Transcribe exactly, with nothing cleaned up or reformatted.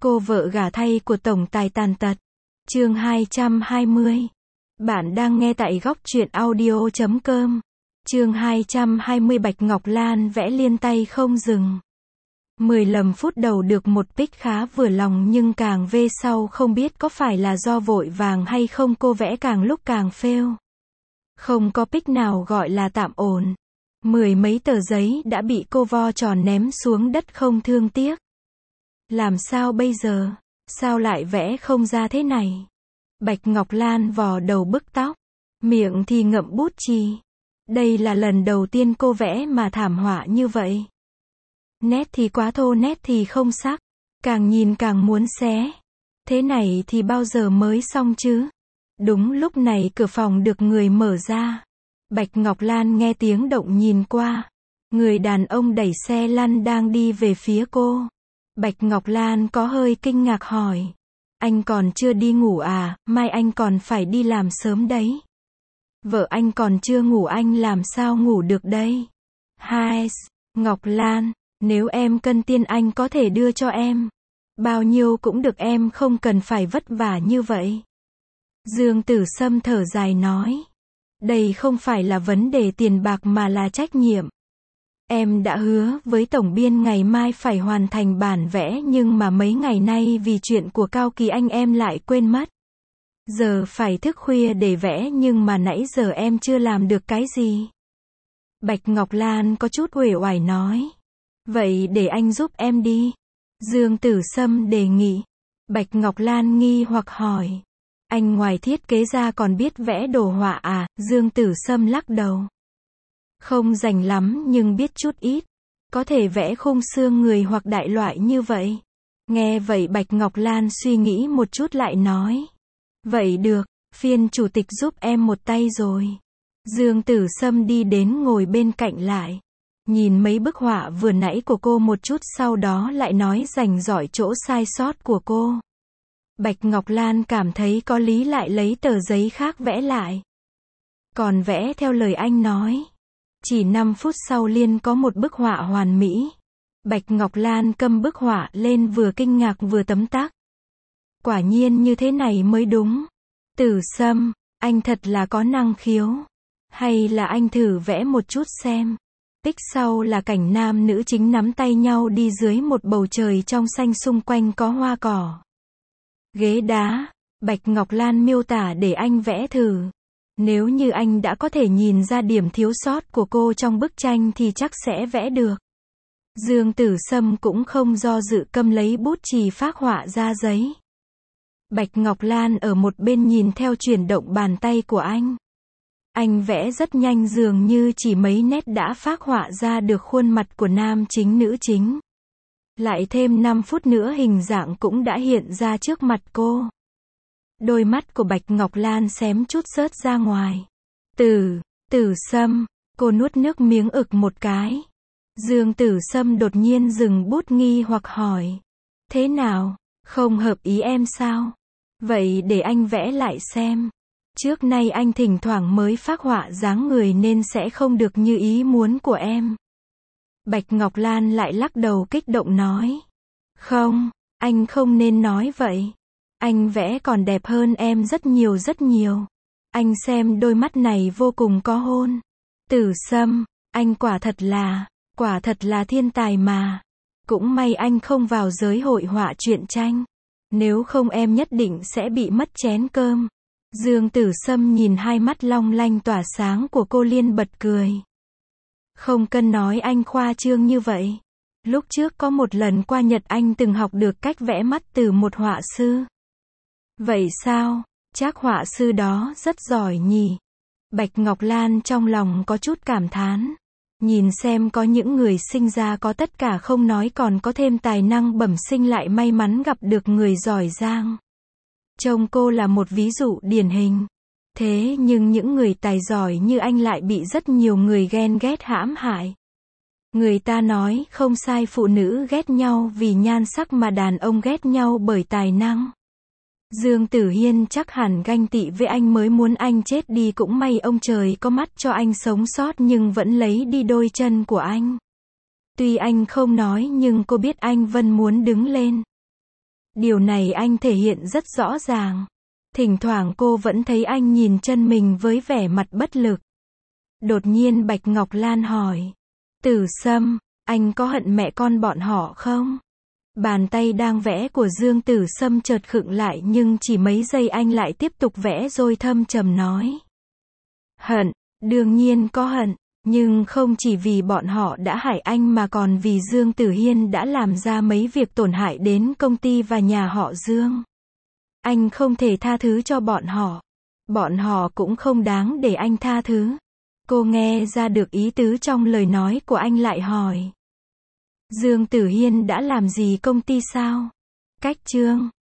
Cô vợ gả thay của tổng tài tàn tật. Chương hai trăm hai mươi. Bạn đang nghe tại góc truyện audio chấm com. Chương hai trăm hai mươi. Bạch Ngọc Lan vẽ liên tay không dừng. Mười lăm phút đầu được một pic khá vừa lòng, nhưng càng về sau không biết có phải là do vội vàng hay không, cô vẽ càng lúc càng fail. Không có pic nào gọi là tạm ổn. Mười mấy tờ giấy đã bị cô vo tròn ném xuống đất không thương tiếc. Làm sao bây giờ? Sao lại vẽ không ra thế này? Bạch Ngọc Lan vò đầu bứt tóc, miệng thì ngậm bút chì. Đây là lần đầu tiên cô vẽ mà thảm họa như vậy. Nét thì quá thô, nét thì không sắc, càng nhìn càng muốn xé. Thế này thì bao giờ mới xong chứ? Đúng lúc này cửa phòng được người mở ra. Bạch Ngọc Lan nghe tiếng động nhìn qua. Người đàn ông đẩy xe lăn đang đi về phía cô. Bạch Ngọc Lan có hơi kinh ngạc hỏi. Anh còn chưa đi ngủ à, mai anh còn phải đi làm sớm đấy. Vợ anh còn chưa ngủ, anh làm sao ngủ được đây? Hai, Ngọc Lan, nếu em cân tiền anh có thể đưa cho em. Bao nhiêu cũng được, em không cần phải vất vả như vậy. Dương Tử Sâm thở dài nói. Đây không phải là vấn đề tiền bạc mà là trách nhiệm. Em đã hứa với tổng biên ngày mai phải hoàn thành bản vẽ, nhưng mà mấy ngày nay vì chuyện của Cao Kỳ anh em lại quên mất. Giờ phải thức khuya để vẽ, nhưng mà nãy giờ em chưa làm được cái gì. Bạch Ngọc Lan có chút uể oải nói. Vậy để anh giúp em đi. Dương Tử Sâm đề nghị. Bạch Ngọc Lan nghi hoặc hỏi. Anh ngoài thiết kế ra còn biết vẽ đồ họa à? Dương Tử Sâm lắc đầu. Không rành lắm nhưng biết chút ít. Có thể vẽ khung xương người hoặc đại loại như vậy. Nghe vậy Bạch Ngọc Lan suy nghĩ một chút lại nói. Vậy được, phiên chủ tịch giúp em một tay rồi. Dương Tử Sâm đi đến ngồi bên cạnh lại. Nhìn mấy bức họa vừa nãy của cô một chút, sau đó lại nói rành giỏi chỗ sai sót của cô. Bạch Ngọc Lan cảm thấy có lý, lại lấy tờ giấy khác vẽ lại. Còn vẽ theo lời anh nói. Chỉ năm phút sau liền có một bức họa hoàn mỹ. Bạch Ngọc Lan cầm bức họa lên vừa kinh ngạc vừa tấm tắc. Quả nhiên như thế này mới đúng. Tử Sâm, anh thật là có năng khiếu. Hay là anh thử vẽ một chút xem. Tích sau là cảnh nam nữ chính nắm tay nhau đi dưới một bầu trời trong xanh, xung quanh có hoa cỏ. Ghế đá, Bạch Ngọc Lan miêu tả để anh vẽ thử. Nếu như anh đã có thể nhìn ra điểm thiếu sót của cô trong bức tranh thì chắc sẽ vẽ được. Dương Tử Sâm cũng không do dự, cầm lấy bút chì phác họa ra giấy. Bạch Ngọc Lan ở một bên nhìn theo chuyển động bàn tay của anh. Anh vẽ rất nhanh, dường như chỉ mấy nét đã phác họa ra được khuôn mặt của nam chính nữ chính. Lại thêm năm phút nữa hình dạng cũng đã hiện ra trước mặt cô. Đôi mắt của Bạch Ngọc Lan xém chút rớt ra ngoài. Tử, Tử Sâm, cô nuốt nước miếng ực một cái. Dương Tử Sâm đột nhiên dừng bút, nghi hoặc hỏi. Thế nào, không hợp ý em sao? Vậy để anh vẽ lại xem. Trước nay anh thỉnh thoảng mới phác họa dáng người nên sẽ không được như ý muốn của em. Bạch Ngọc Lan lại lắc đầu kích động nói. Không, anh không nên nói vậy. Anh vẽ còn đẹp hơn em rất nhiều rất nhiều. Anh xem đôi mắt này vô cùng có hôn. Tử Sâm, anh quả thật là, quả thật là thiên tài mà. Cũng may anh không vào giới hội họa truyện tranh. Nếu không em nhất định sẽ bị mất chén cơm. Dương Tử Sâm nhìn hai mắt long lanh tỏa sáng của cô liên bật cười. Không cần nói anh khoa trương như vậy. Lúc trước có một lần qua Nhật anh từng học được cách vẽ mắt từ một họa sư. Vậy sao? Chắc họa sư đó rất giỏi nhỉ? Bạch Ngọc Lan trong lòng có chút cảm thán. Nhìn xem, có những người sinh ra có tất cả không nói còn có thêm tài năng bẩm sinh, lại may mắn gặp được người giỏi giang. Trông cô là một ví dụ điển hình. Thế nhưng những người tài giỏi như anh lại bị rất nhiều người ghen ghét hãm hại. Người ta nói không sai, phụ nữ ghét nhau vì nhan sắc mà đàn ông ghét nhau bởi tài năng. Dương Tử Hiên chắc hẳn ganh tị với anh mới muốn anh chết đi, cũng may ông trời có mắt cho anh sống sót nhưng vẫn lấy đi đôi chân của anh. Tuy anh không nói nhưng cô biết anh vẫn muốn đứng lên. Điều này anh thể hiện rất rõ ràng. Thỉnh thoảng cô vẫn thấy anh nhìn chân mình với vẻ mặt bất lực. Đột nhiên Bạch Ngọc Lan hỏi. Tử Sâm, anh có hận mẹ con bọn họ không? Bàn tay đang vẽ của Dương Tử Sâm chợt khựng lại nhưng chỉ mấy giây anh lại tiếp tục vẽ rồi thâm trầm nói. Hận, đương nhiên có hận, nhưng không chỉ vì bọn họ đã hại anh mà còn vì Dương Tử Hiên đã làm ra mấy việc tổn hại đến công ty và nhà họ Dương. Anh không thể tha thứ cho bọn họ. Bọn họ cũng không đáng để anh tha thứ. Cô nghe ra được ý tứ trong lời nói của anh lại hỏi. Dương Tử Hiên đã làm gì công ty sao? Cách Trương